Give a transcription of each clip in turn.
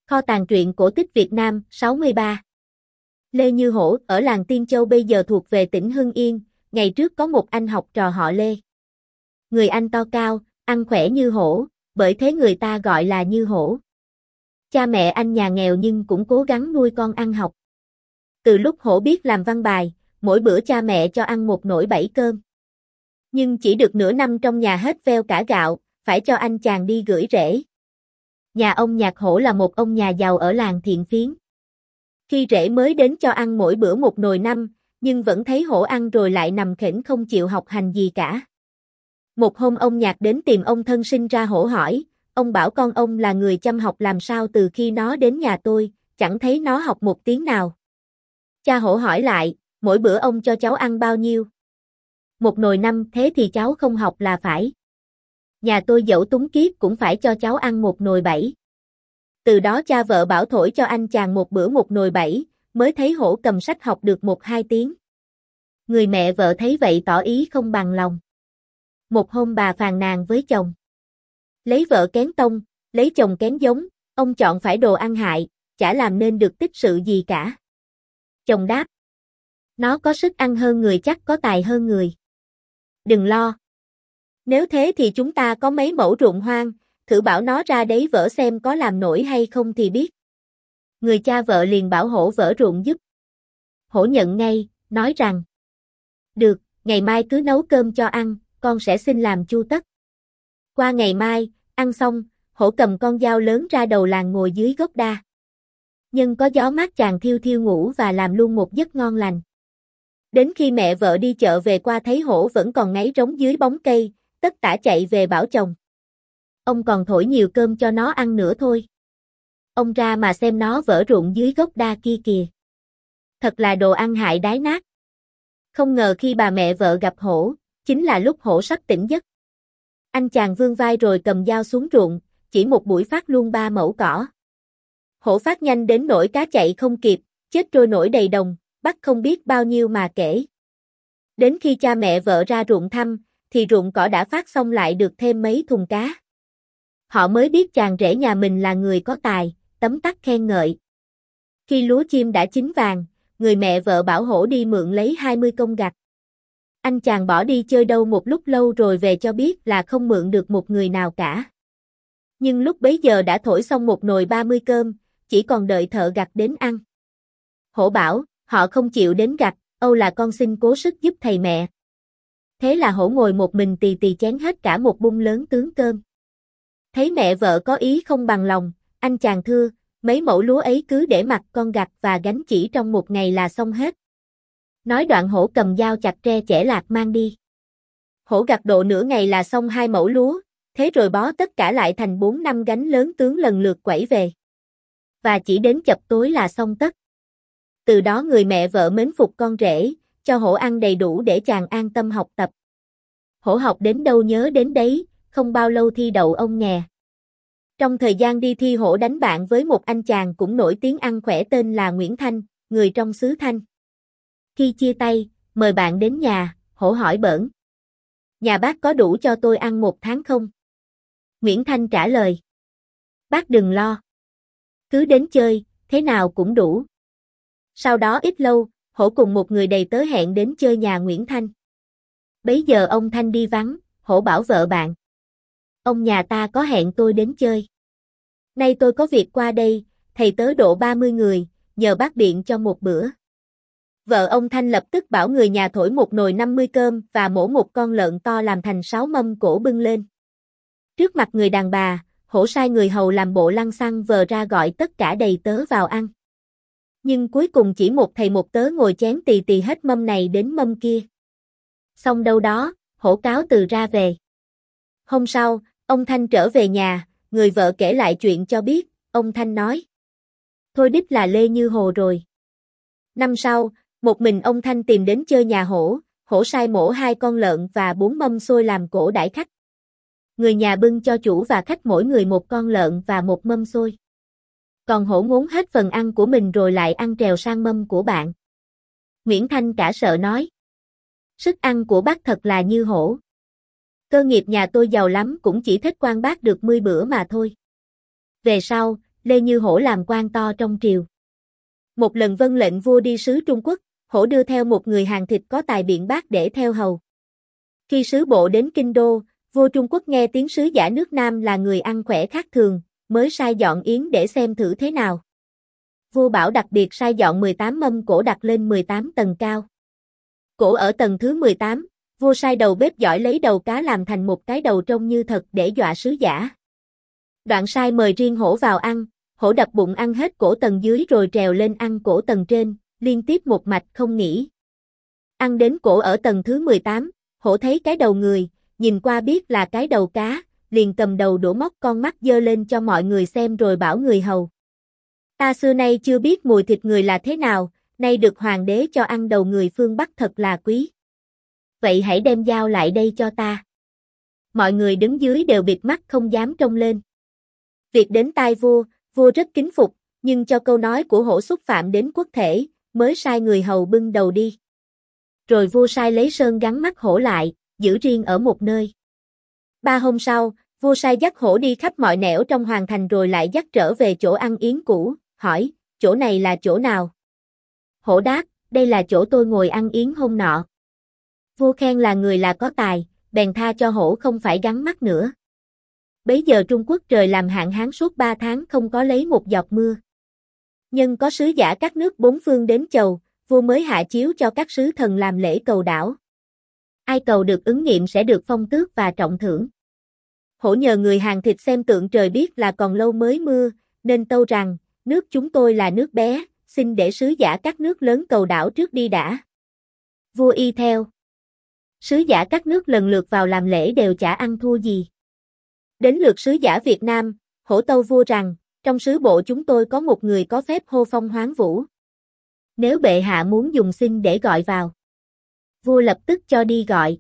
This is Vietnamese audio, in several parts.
Kho tàng truyện cổ tích Việt Nam 63. Lê Như Hổ ở làng Tiên Châu bây giờ thuộc về tỉnh Hưng Yên, ngày trước có một anh học trò họ Lê. Người anh to cao, ăn khỏe như hổ, bởi thế người ta gọi là Như Hổ. Cha mẹ anh nhà nghèo nhưng cũng cố gắng nuôi con ăn học. Từ lúc Hổ biết làm văn bài, mỗi bữa cha mẹ cho ăn một nồi 7 cơm. Nhưng chỉ được nửa năm trong nhà hết veo cả gạo, phải cho anh chàng đi gửi rễ. Nhà ông Nhạc Hổ là một ông nhà giàu ở làng Thiện Phiến. Khi rễ mới đến cho ăn mỗi bữa một nồi năm, nhưng vẫn thấy Hổ ăn rồi lại nằm khểnh không chịu học hành gì cả. Một hôm ông Nhạc đến tìm ông thân sinh ra Hổ hỏi, ông bảo con ông là người chăm học làm sao từ khi nó đến nhà tôi, chẳng thấy nó học một tiếng nào. Cha Hổ hỏi lại, mỗi bữa ông cho cháu ăn bao nhiêu? Một nồi năm, thế thì cháu không học là phải. Nhà tôi dẫu túng kiếp cũng phải cho cháu ăn một nồi 7. Từ đó cha vợ bảo thổi cho anh chàng một bữa một nồi 7, mới thấy Hổ cầm sách học được 1-2 tiếng. Người mẹ vợ thấy vậy tỏ ý không bằng lòng. Một hôm bà phàn nàn với chồng. Lấy vợ kén tông, lấy chồng kén giống, ông chọn phải đồ ăn hại, chả làm nên được tích sự gì cả. Chồng đáp. Nó có sức ăn hơn người chắc có tài hơn người. Đừng lo. Nếu thế thì chúng ta có mấy mẫu ruộng hoang, thử bảo nó ra đấy vỡ xem có làm nổi hay không thì biết. Người cha vợ liền bảo Hổ vỡ ruộng giúp. Hổ nhận ngay, nói rằng. Được, ngày mai cứ nấu cơm cho ăn, con sẽ xin làm chu tất. Qua ngày mai, ăn xong, Hổ cầm con dao lớn ra đầu làng ngồi dưới gốc đa. Nhân có gió mát chàng thiêu thiêu ngủ và làm luôn một giấc ngon lành. Đến khi mẹ vợ đi chợ về qua thấy Hổ vẫn còn ngáy rống dưới bóng cây, tất tả chạy về bảo chồng. Ông còn thổi nhiều cơm cho nó ăn nữa thôi. Ông ra mà xem nó vỡ ruộng dưới gốc đa kia kìa. Thật là đồ ăn hại đái nát. Không ngờ khi bà mẹ vợ gặp Hổ, chính là lúc Hổ sắp tỉnh giấc. Anh chàng vươn vai rồi cầm dao xuống ruộng, chỉ một buổi phát luôn 3 mẫu cỏ. Hổ phát nhanh đến nỗi cá chạy không kịp, chết trôi nổi đầy đồng, bắt không biết bao nhiêu mà kể. Đến khi cha mẹ vợ ra ruộng thăm, thì ruộng cỏ đã phát xong lại được thêm mấy thùng cá. Họ mới biết chàng rể nhà mình là người có tài, tấm tắc khen ngợi. Khi lúa chim đã chín vàng, người mẹ vợ bảo Hổ đi mượn lấy 20 công gặt. Anh chàng bỏ đi chơi đâu một lúc lâu rồi về cho biết là không mượn được một người nào cả. Nhưng lúc bấy giờ đã thổi xong một nồi 30 cơm, chỉ còn đợi thợ gặt đến ăn. Hổ bảo, họ không chịu đến gặt, âu là con xin cố sức giúp thầy mẹ. Thế là Hổ ngồi một mình tì tì chén hết cả một bung lớn tướng cơm. Thấy mẹ vợ có ý không bằng lòng, anh chàng thưa, mấy mẫu lúa ấy cứ để mặc con gặt và gánh chỉ trong một ngày là xong hết. Nói đoạn Hổ cầm dao chặt tre chẻ lạc mang đi. Hổ gặt độ nửa ngày là xong 2 mẫu lúa, thế rồi bó tất cả lại thành 4-5 gánh lớn tướng lần lượt quẩy về. Và chỉ đến chập tối là xong tất. Từ đó người mẹ vợ mến phục con rể, cho Hổ ăn đầy đủ để chàng an tâm học tập. Hổ học đến đâu nhớ đến đấy, không bao lâu thi đậu ông nghè. Trong thời gian đi thi Hổ đánh bạn với một anh chàng cũng nổi tiếng ăn khỏe tên là Nguyễn Thanh, người trong xứ Thanh. Khi chia tay, mời bạn đến nhà, Hổ hỏi bỡn. Nhà bác có đủ cho tôi ăn 1 tháng không? Nguyễn Thanh trả lời. Bác đừng lo. Cứ đến chơi, thế nào cũng đủ. Sau đó ít lâu, Hổ cùng một người đầy tớ hẹn đến chơi nhà Nguyễn Thanh. Bấy giờ ông Thanh đi vắng, Hổ bảo vợ bạn. Ông nhà ta có hẹn tôi đến chơi. Nay tôi có việc qua đây, thầy tớ độ 30 người, nhờ bác biện cho một bữa. Vợ ông Thanh lập tức bảo người nhà thổi một nồi 50 cơm và mổ một con lợn to làm thành 6 mâm cỗ bưng lên. Trước mặt người đàn bà, Hổ sai người hầu làm bộ lăng xăng vờ ra gọi tất cả đầy tớ vào ăn. Nhưng cuối cùng chỉ một thầy một tớ ngồi chén tì tì hết mâm này đến mâm kia. Xong đâu đó, Hổ cáo từ ra về. Hôm sau, ông Thanh trở về nhà, người vợ kể lại chuyện cho biết, ông Thanh nói. Thôi đích là Lê Như Hồ rồi. Năm sau, một mình ông Thanh tìm đến chơi nhà Hổ, Hổ sai mổ 2 con lợn và 4 mâm xôi làm cỗ đãi khách. Người nhà bưng cho chủ và khách mỗi người 1 con lợn và 1 mâm xôi. Còn Hổ ngốn hết phần ăn của mình rồi lại ăn trèo sang mâm của bạn. Nguyễn Thanh cả sợ nói. Sức ăn của bác thật là như hổ. Cơ nghiệp nhà tôi giàu lắm cũng chỉ thích quan bác được 10 bữa mà thôi. Về sau, Lê Như Hổ làm quan to trong triều. Một lần vâng lệnh vua đi sứ Trung Quốc, Hổ đưa theo một người hàng thịt có tài biện bác để theo hầu. Khi sứ bộ đến Kinh Đô, vua Trung Quốc nghe tiếng sứ giả nước Nam là người ăn khỏe khác thường, mới sai dọn yến để xem thử thế nào. Vua bảo đặc biệt sai dọn 18 mâm cỗ đặt lên 18 tầng cao. Cỗ ở tầng thứ 18, vua sai đầu bếp giỏi lấy đầu cá làm thành một cái đầu trông như thật để dọa sứ giả. Đoạn sai mời riêng Hổ vào ăn, Hổ đập bụng ăn hết cỗ tầng dưới rồi trèo lên ăn cỗ tầng trên, liên tiếp một mạch không nghỉ. Ăn đến cỗ ở tầng thứ 18, Hổ thấy cái đầu người, nhìn qua biết là cái đầu cá, liền cầm đầu đũa móc con mắt giơ lên cho mọi người xem rồi bảo người hầu. Ta xưa nay chưa biết mùi thịt người là thế nào, nay được hoàng đế cho ăn đầu người phương Bắc thật là quý. Vậy hãy đem dao lại đây cho ta. Mọi người đứng dưới đều bịt mắt không dám trông lên. Việc đến tai vua, vua rất kính phục, nhưng cho câu nói của Hổ xúc phạm đến quốc thể, mới sai người hầu bưng đầu đi. Rồi vua sai lấy sơn gắn mắt Hổ lại, giữ riêng ở một nơi. 3 hôm sau, vua sai dắt Hổ đi khắp mọi nẻo trong hoàng thành rồi lại dắt trở về chỗ ăn yến cũ, hỏi, chỗ này là chỗ nào? Hổ đáp, đây là chỗ tôi ngồi ăn yến hôm nọ. Vua khen là người là có tài, bèn tha cho Hổ không phải gắn mắt nữa. Bấy giờ Trung Quốc trời làm hạn hán suốt 3 tháng không có lấy một giọt mưa. Nhưng có sứ giả các nước bốn phương đến chầu, vua mới hạ chiếu cho các sứ thần làm lễ cầu đảo. Ai cầu được ứng nghiệm sẽ được phong tước và trọng thưởng. Hổ nhờ người hàng thịt xem tượng trời biết là còn lâu mới mưa, nên tâu rằng, nước chúng tôi là nước bé, xin để sứ giả các nước lớn cầu đảo trước đi đã. Vua y theo. Sứ giả các nước lần lượt vào làm lễ đều chả ăn thua gì. Đến lượt sứ giả Việt Nam, Hổ tâu vua rằng, trong sứ bộ chúng tôi có một người có phép hô phong hoán vũ. Nếu bệ hạ muốn dùng xin để gọi vào. Vua lập tức cho đi gọi.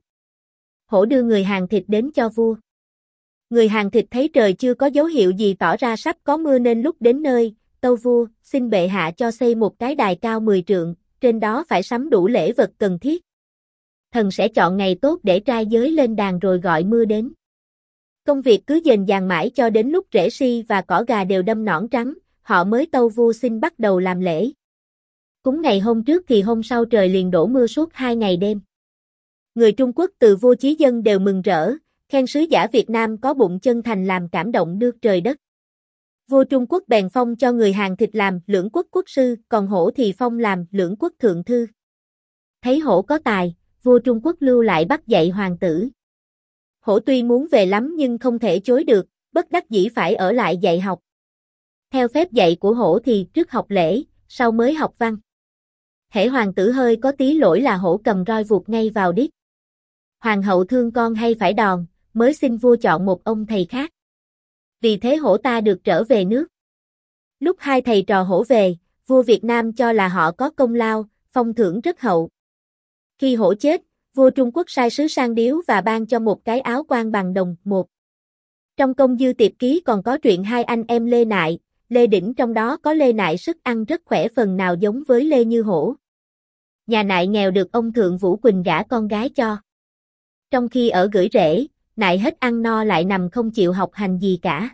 Hổ đưa người hàng thịt đến cho vua. Người hàng thịt thấy trời chưa có dấu hiệu gì tỏ ra sắp có mưa nên lúc đến nơi, tâu vua, xin bệ hạ cho xây một cái đài cao 10 trượng, trên đó phải sắm đủ lễ vật cần thiết. Thần sẽ chọn ngày tốt để trai giới lên đàn rồi gọi mưa đến. Công việc cứ dần dàng mãi cho đến lúc rễ si và cỏ gà đều đâm nõn trắng, họ mới tâu vua xin bắt đầu làm lễ. Cúng ngày hôm trước thì hôm sau trời liền đổ mưa suốt 2 ngày đêm. Người Trung Quốc từ vua chí dân đều mừng rỡ, khen sứ giả Việt Nam có bụng chân thành làm cảm động nước trời đất. Vua Trung Quốc bèn phong cho người hàng thịt làm lưỡng quốc quốc sư, còn Hổ thì phong làm lưỡng quốc thượng thư. Thấy Hổ có tài, vua Trung Quốc lưu lại bắt dạy hoàng tử. Hổ tuy muốn về lắm nhưng không thể chối được, bất đắc dĩ phải ở lại dạy học. Theo phép dạy của Hổ thì trước học lễ, sau mới học văn. Hễ hoàng tử hơi có tí lỗi là Hổ cầm roi vụt ngay vào đít. Hoàng hậu thương con hay phải đòn, mới xin vua chọn một ông thầy khác. Vì thế Hổ ta được trở về nước. Lúc hai thầy trò Hổ về, vua Việt Nam cho là họ có công lao, phong thưởng rất hậu. Khi Hổ chết, vua Trung Quốc sai sứ sang điếu và ban cho một cái áo quan bằng đồng một. Trong công dư tiệp ký còn có truyện hai anh em Lê Nại, Lê Đỉnh, trong đó có Lê Nại sức ăn rất khỏe phần nào giống với Lê Như Hổ. Nhà Nại nghèo được ông Thượng Vũ Quỳnh gả con gái cho. Trong khi ở gửi rễ, Nại hết ăn no lại nằm không chịu học hành gì cả.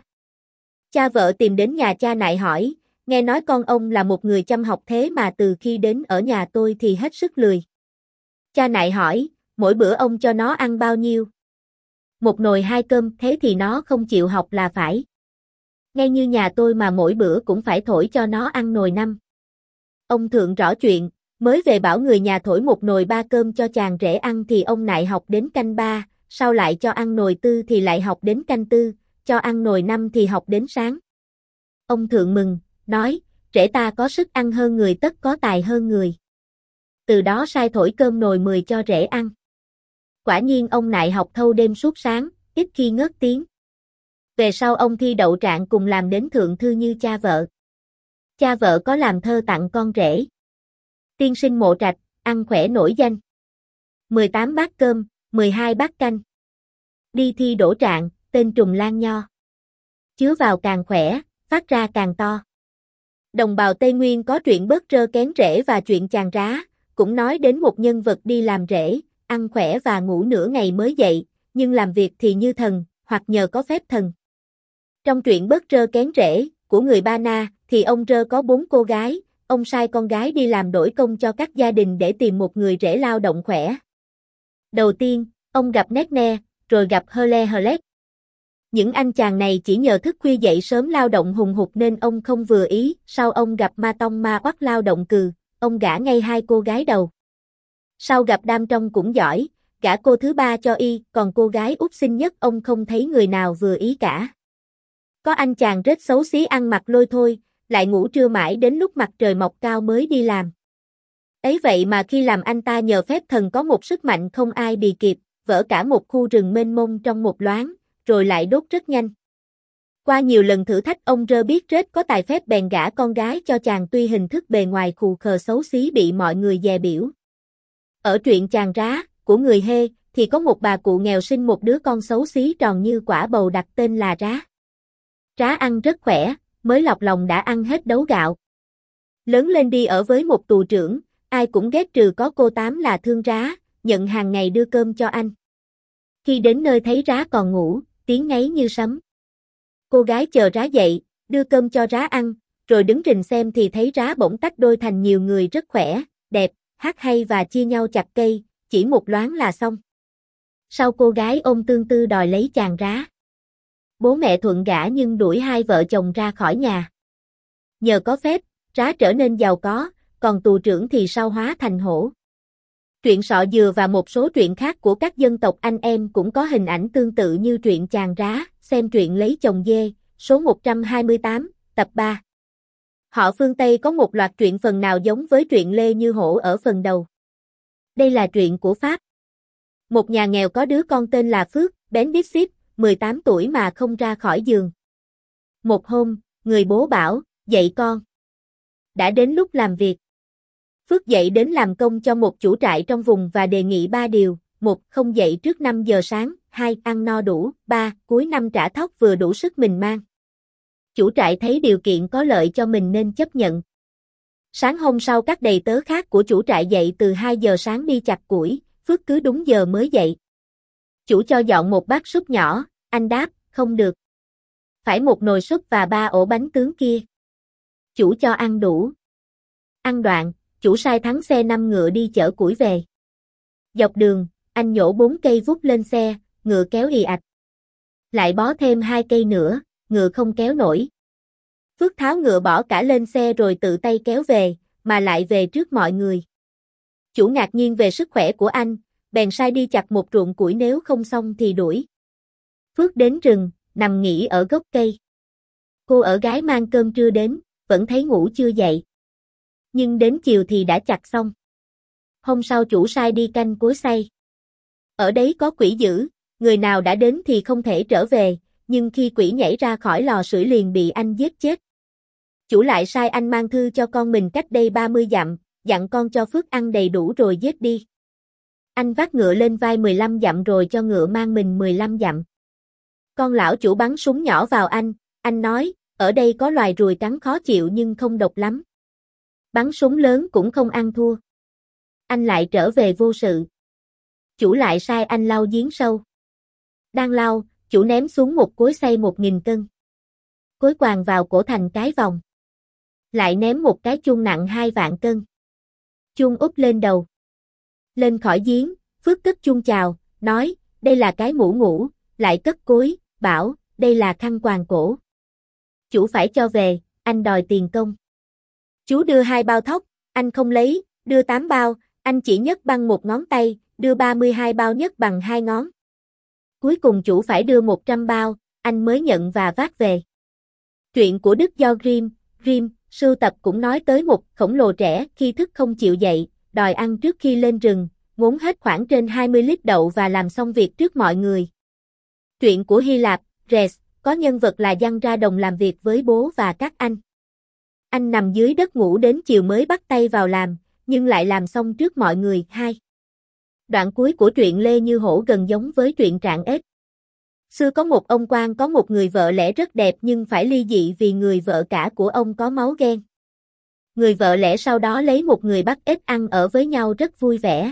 Cha vợ tìm đến nhà cha Nại hỏi, nghe nói con ông là một người chăm học thế mà từ khi đến ở nhà tôi thì hết sức lười. Cha Nại hỏi, mỗi bữa ông cho nó ăn bao nhiêu? Một nồi 2 cơm, thế thì nó không chịu học là phải. Ngay như nhà tôi mà mỗi bữa cũng phải thổi cho nó ăn nồi 5. Ông Thượng rõ chuyện, mới về bảo người nhà thổi một nồi 3 cơm cho chàng rể ăn thì ông Nại học đến canh 3, sau lại cho ăn nồi 4 thì lại học đến canh 4, cho ăn nồi 5 thì học đến sáng. Ông Thượng mừng, nói, rể ta có sức ăn hơn người tất có tài hơn người. Từ đó sai thổi cơm nồi 10 cho rể ăn. Quả nhiên ông Nại học thâu đêm suốt sáng, ít khi ngớt tiếng. Về sau ông thi đậu trạng cùng làm đến thượng thư như cha vợ. Cha vợ có làm thơ tặng con rể. Tiên sinh Mộ Trạch, ăn khỏe nổi danh. 18 bát cơm, 12 bát canh. Đi thi đỗ trạng, tên trùng lan nho. Chứa vào càng khỏe, phát ra càng to. Đồng bào Tây Nguyên có truyện bớt trơ kén rễ và chuyện chàng rá, cũng nói đến một nhân vật đi làm rễ, ăn khỏe và ngủ nửa ngày mới dậy, nhưng làm việc thì như thần, hoặc nhờ có phép thần. Trong truyện bớt trơ kén rễ, của người Ba Na, thì ông Rơ có 4 cô gái, ông sai con gái đi làm đổi công cho các gia đình để tìm một người rể lao động khỏe. Đầu tiên, ông gặp Nét, rồi gặp Hlet. Những anh chàng này chỉ nhờ thức khuya dậy sớm lao động hùng hục nên ông không vừa ý, sau ông gặp Ma Tông Ma Oắt lao động cừ, ông gả ngay 2 cô gái đầu. Sau gặp Đam Trong cũng giỏi, gả cô thứ 3 cho y, còn cô gái út xinh nhất ông không thấy người nào vừa ý cả. Có anh chàng rết xấu xí ăn mặc lôi thôi, lại ngủ trưa mãi đến lúc mặt trời mọc cao mới đi làm. Ấy vậy mà khi làm anh ta nhờ phép thần có một sức mạnh không ai bì kịp, vỡ cả một khu rừng mênh mông trong một loáng, rồi lại đốt rất nhanh. Qua nhiều lần thử thách ông Rơ biết rết có tài phép bèn gả con gái cho chàng tuy hình thức bề ngoài khù khờ xấu xí bị mọi người dè biểu. Ở truyện Chàng Rá, của người Hê, thì có một bà cụ nghèo sinh một đứa con xấu xí tròn như quả bầu đặt tên là Rá. Rá ăn rất khỏe, mới lọc lòng đã ăn hết đấu gạo. Lớn lên đi ở với một tù trưởng, ai cũng ghét trừ có cô Tám là thương Rá, nhận hàng ngày đưa cơm cho anh. Khi đến nơi thấy Rá còn ngủ, tiếng ngáy như sấm. Cô gái chờ Rá dậy, đưa cơm cho Rá ăn, rồi đứng rình xem thì thấy Rá bỗng tách đôi thành nhiều người rất khỏe, đẹp, hát hay và chia nhau chặt cây, chỉ một loáng là xong. Sau cô gái ôm tương tư đòi lấy chàng Rá. Bố mẹ thuận gả nhưng đuổi 2 vợ chồng ra khỏi nhà. Nhờ có phép, Rá trở nên giàu có, còn tù trưởng thì sau hóa thành hổ. Truyện Sọ Dừa và một số truyện khác của các dân tộc anh em cũng có hình ảnh tương tự như truyện Chàng Rá, xem truyện Lấy Chồng Dê, số 128, tập 3. Họ phương Tây có một loạt truyện phần nào giống với truyện Lê Như Hổ ở phần đầu. Đây là truyện của Pháp. Một nhà nghèo có đứa con tên là Phước, bén biết xíp, 18 tuổi mà không ra khỏi giường. Một hôm, người bố bảo, dậy con. Đã đến lúc làm việc. Phước dậy đến làm công cho một chủ trại trong vùng và đề nghị 3 điều: 1. Không dậy trước 5 giờ sáng, 2. Ăn no đủ, 3. Cuối năm trả thóc vừa đủ sức mình mang. Chủ trại thấy điều kiện có lợi cho mình nên chấp nhận. Sáng hôm sau các đầy tớ khác của chủ trại dậy từ 2 giờ sáng đi chặt củi, Phước cứ đúng giờ mới dậy. Chủ cho dọn một bát súp nhỏ, anh đáp, không được. Phải một nồi súp và 3 ổ bánh tướng kia. Chủ cho ăn đủ. Ăn đoạn, chủ sai thắng xe 5 ngựa đi chở củi về. Dọc đường, anh nhổ 4 cây vút lên xe, ngựa kéo ì ạch. Lại bó thêm 2 cây nữa, ngựa không kéo nổi. Phước tháo ngựa bỏ cả lên xe rồi tự tay kéo về, mà lại về trước mọi người. Chủ ngạc nhiên về sức khỏe của anh, bèn sai đi chặt một ruộng củi nếu không xong thì đuổi. Phước đến rừng, nằm nghỉ ở gốc cây. Cô ở gái mang cơm trưa đến, vẫn thấy ngủ chưa dậy. Nhưng đến chiều thì đã chặt xong. Hôm sau chủ sai đi canh cối xay. Ở đấy có quỷ dữ, người nào đã đến thì không thể trở về, nhưng khi quỷ nhảy ra khỏi lò sưởi liền bị anh giết chết. Chủ lại sai anh mang thư cho con mình cách đây 30 dặm, dặn con cho Phước ăn đầy đủ rồi giết đi. Anh vác ngựa lên vai 15 dặm rồi cho ngựa mang mình 15 dặm. Con lão chủ bắn súng nhỏ vào anh nói, ở đây có loài ruồi cắn khó chịu nhưng không độc lắm. Bắn súng lớn cũng không ăn thua. Anh lại trở về vô sự. Chủ lại sai anh lau giếng sâu. Đang lau, chủ ném xuống một cối xay 1000 cân. Cối quàng vào cổ thành cái vòng. Lại ném một cái chuông nặng 2 vạn cân. Chuông úp lên đầu. Lên khỏi giếng, Phước cất chuông chào, nói, đây là cái mũ ngủ, lại cất cối, bảo, đây là khăn quàng cổ. Chủ phải cho về, anh đòi tiền công. Chú đưa 2 bao thóc, anh không lấy, đưa 8 bao, anh chỉ nhấc bằng 1 ngón tay, đưa 32 bao nhấc bằng 2 ngón. Cuối cùng chủ phải đưa 100 bao, anh mới nhận và vác về. Truyện của Đức do Grimm, sưu tập cũng nói tới một khổng lồ trẻ khi thức không chịu dậy, đòi ăn trước khi lên rừng, ngốn hết khoảng trên 20 lít đậu và làm xong việc trước mọi người. Truyện của Hy Lạp, Res, có nhân vật là Giăng ra đồng làm việc với bố và các anh. Anh nằm dưới đất ngủ đến chiều mới bắt tay vào làm, nhưng lại làm xong trước mọi người. 2. Đoạn cuối của truyện Lê Như Hổ gần giống với truyện Trạng Ếch. Xưa có một ông quan có một người vợ lẽ rất đẹp nhưng phải ly dị vì người vợ cả của ông có máu ghen. Người vợ lẽ sau đó lấy một người bắt ếch ăn ở với nhau rất vui vẻ.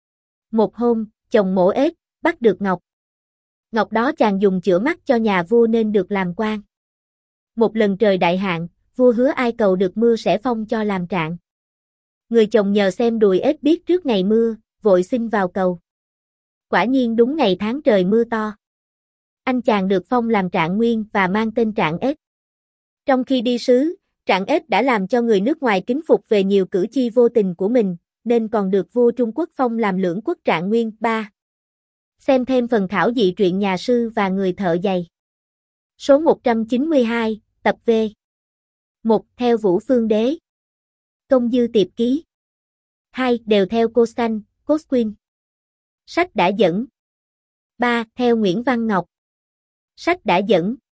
Một hôm, chồng mổ ếch, bắt được ngọc. Ngọc đó chàng dùng chữa mắt cho nhà vua nên được làm quan. Một lần trời đại hạn, vua hứa ai cầu được mưa sẽ phong cho làm trạng. Người chồng nhờ xem đùi ếch biết trước ngày mưa, vội xin vào cầu. Quả nhiên đúng ngày tháng trời mưa to. Anh chàng được phong làm trạng nguyên và mang tên Trạng Ếch. Trong khi đi sứ, Trạng Ếch đã làm cho người nước ngoài kính phục về nhiều cử chi vô tình của mình, nên còn được vua Trung Quốc phong làm lưỡng quốc trạng nguyên. 3. Xem thêm phần thảo dị truyện nhà sư và người thợ giày. Số 192, tập V. 1. Theo Vũ Phương Đế. Công Dư Tiệp Ký. 2. Đều theo Costan, Cosquin. Sách đã dẫn. 3. Theo Nguyễn Văn Ngọc. Sách đã dẫn.